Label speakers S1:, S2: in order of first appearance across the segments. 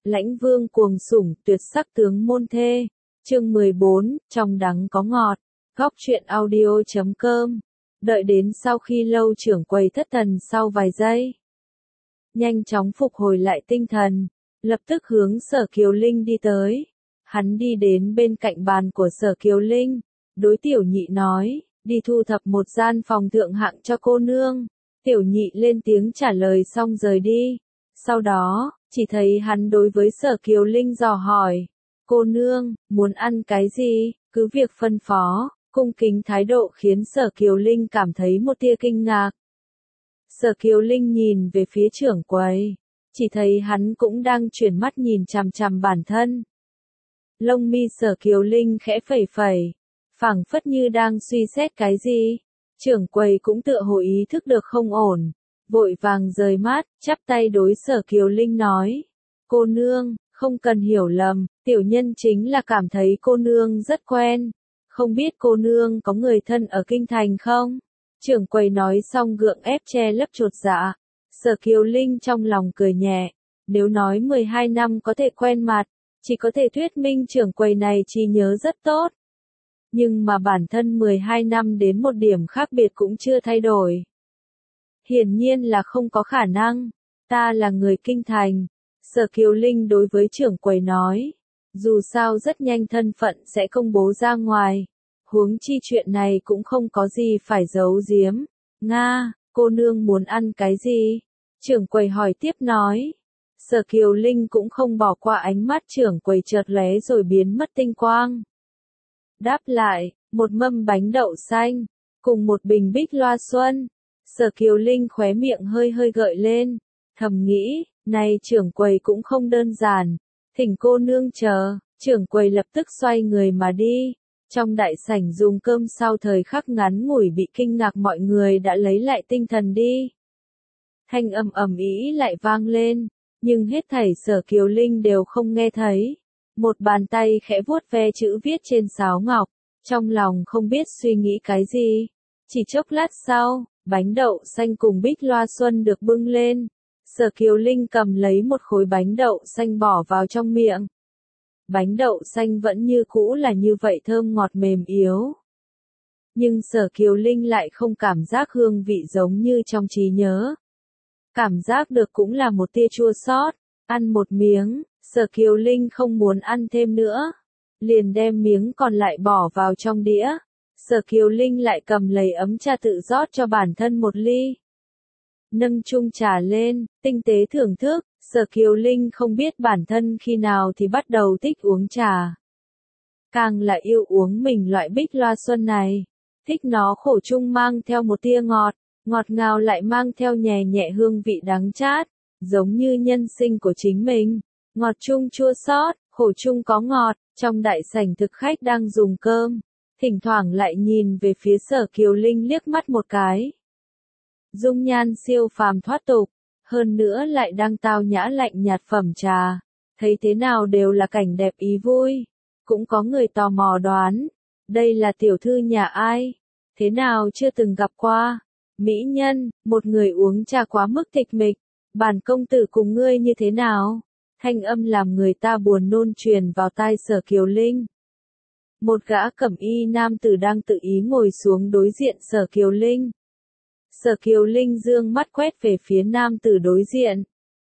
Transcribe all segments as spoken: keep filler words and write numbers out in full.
S1: Lãnh vương cuồng sủng, tuyệt sắc tướng môn thê. Chương mười bốn, trong đắng có ngọt. Góc truyện audio chấm com. Đợi đến sau khi lâu trưởng quầy thất thần sau vài giây. Nhanh chóng phục hồi lại tinh thần. Lập tức hướng Sở Kiều Linh đi tới. Hắn đi đến bên cạnh bàn của Sở Kiều Linh. Đối tiểu nhị nói, đi thu thập một gian phòng thượng hạng cho cô nương. Tiểu nhị lên tiếng trả lời xong rời đi. Sau đó, chỉ thấy hắn đối với Sở Kiều Linh dò hỏi. Cô nương, muốn ăn cái gì, cứ việc phân phó. Cung kính thái độ khiến Sở Kiều Linh cảm thấy một tia kinh ngạc. Sở Kiều Linh nhìn về phía trưởng quầy. Chỉ thấy hắn cũng đang chuyển mắt nhìn chằm chằm bản thân. Lông mi Sở Kiều Linh khẽ phẩy phẩy. Phảng phất như đang suy xét cái gì. Trưởng quầy cũng tựa hồ ý thức được không ổn. Vội vàng rời mắt, chắp tay đối Sở Kiều Linh nói. Cô nương, không cần hiểu lầm, tiểu nhân chính là cảm thấy cô nương rất quen. Không biết cô nương có người thân ở kinh thành không? Trưởng quầy nói xong gượng ép che lấp chột dạ. Sở Kiều Linh trong lòng cười nhẹ. Nếu nói mười hai năm có thể quen mặt, chỉ có thể thuyết minh trưởng quầy này trí nhớ rất tốt. Nhưng mà bản thân mười hai năm đến một điểm khác biệt cũng chưa thay đổi. Hiển nhiên là không có khả năng. Ta là người kinh thành. Sở Kiều Linh đối với trưởng quầy nói. Dù sao rất nhanh thân phận sẽ công bố ra ngoài. Huống chi chuyện này cũng không có gì phải giấu giếm. Nga, cô nương muốn ăn cái gì? Trưởng quầy hỏi tiếp nói. Sở Kiều Linh cũng không bỏ qua ánh mắt trưởng quầy chợt lóe rồi biến mất tinh quang. Đáp lại, một mâm bánh đậu xanh, cùng một bình bích loa xuân. Sở Kiều Linh khóe miệng hơi hơi gợi lên, thầm nghĩ, này trưởng quầy cũng không đơn giản, thỉnh cô nương chờ. Trưởng quầy lập tức xoay người mà đi. Trong đại sảnh dùng cơm sau thời khắc ngắn ngủi bị kinh ngạc mọi người đã lấy lại tinh thần đi. Thanh âm ầm ĩ lại vang lên, nhưng hết thảy Sở Kiều Linh đều không nghe thấy. Một bàn tay khẽ vuốt ve chữ viết trên sáo ngọc, trong lòng không biết suy nghĩ cái gì. Chỉ chốc lát sau, bánh đậu xanh cùng bích loa xuân được bưng lên. Sở Kiều Linh cầm lấy một khối bánh đậu xanh bỏ vào trong miệng. Bánh đậu xanh vẫn như cũ là như vậy thơm ngọt mềm yếu. Nhưng Sở Kiều Linh lại không cảm giác hương vị giống như trong trí nhớ. Cảm giác được cũng là một tia chua xót. Ăn một miếng, Sở Kiều Linh không muốn ăn thêm nữa. Liền đem miếng còn lại bỏ vào trong đĩa. Sở Kiều Linh lại cầm lấy ấm trà tự rót cho bản thân một ly. Nâng chung trà lên, tinh tế thưởng thức. Sở Kiều Linh không biết bản thân khi nào thì bắt đầu thích uống trà. Càng là yêu uống mình loại bích loa xuân này. Thích nó khổ chung mang theo một tia ngọt, ngọt ngào lại mang theo nhẹ nhẹ hương vị đắng chát, giống như nhân sinh của chính mình. Ngọt chung chua xót, khổ chung có ngọt. Trong đại sảnh thực khách đang dùng cơm, thỉnh thoảng lại nhìn về phía Sở Kiều Linh liếc mắt một cái. Dung nhan siêu phàm thoát tục. Hơn nữa lại đang tao nhã lạnh nhạt phẩm trà, thấy thế nào đều là cảnh đẹp ý vui. Cũng có người tò mò đoán, đây là tiểu thư nhà ai? Thế nào chưa từng gặp qua? Mỹ nhân, một người uống trà quá mức tịch mịch, bản công tử cùng ngươi như thế nào? Thanh âm làm người ta buồn nôn truyền vào tai Sở Kiều Linh. Một gã cẩm y nam tử đang tự ý ngồi xuống đối diện Sở Kiều Linh. Sở Kiều Linh dương mắt quét về phía nam tử đối diện.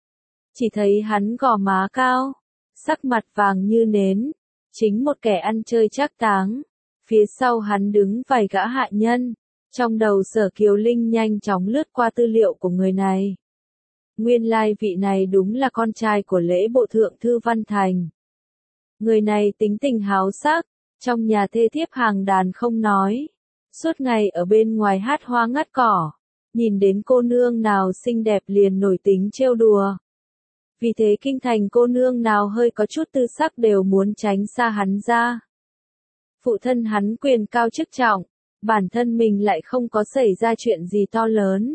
S1: Chỉ thấy hắn gò má cao, sắc mặt vàng như nến, chính một kẻ ăn chơi trác táng. Phía sau hắn đứng vài gã hạ nhân. Trong đầu Sở Kiều Linh nhanh chóng lướt qua tư liệu của người này. Nguyên lai vị này đúng là con trai của lễ bộ thượng thư Văn Thành. Người này tính tình háo sắc, trong nhà thê thiếp hàng đàn không nói. Suốt ngày ở bên ngoài hát hoa ngắt cỏ. Nhìn đến cô nương nào xinh đẹp liền nổi tính trêu đùa. Vì thế kinh thành cô nương nào hơi có chút tư sắc đều muốn tránh xa hắn ra. Phụ thân hắn quyền cao chức trọng, bản thân mình lại không có xảy ra chuyện gì to lớn.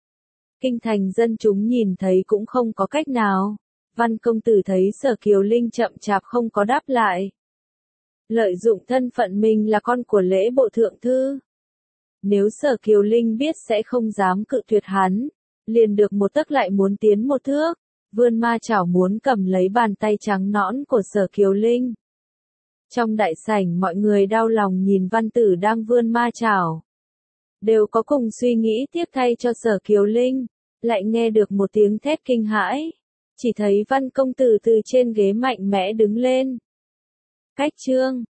S1: Kinh thành dân chúng nhìn thấy cũng không có cách nào. Văn công tử thấy Sở Kiều Linh chậm chạp không có đáp lại. Lợi dụng thân phận mình là con của lễ bộ thượng thư. Nếu Sở Kiều Linh biết sẽ không dám cự tuyệt hắn, liền được một tấc lại muốn tiến một thước, vươn ma chảo muốn cầm lấy bàn tay trắng nõn của Sở Kiều Linh. Trong đại sảnh mọi người đau lòng nhìn Văn Tử đang vươn ma chảo. Đều có cùng suy nghĩ tiếc thay cho Sở Kiều Linh, lại nghe được một tiếng thét kinh hãi. Chỉ thấy Văn công tử từ trên ghế mạnh mẽ đứng lên. Cách chương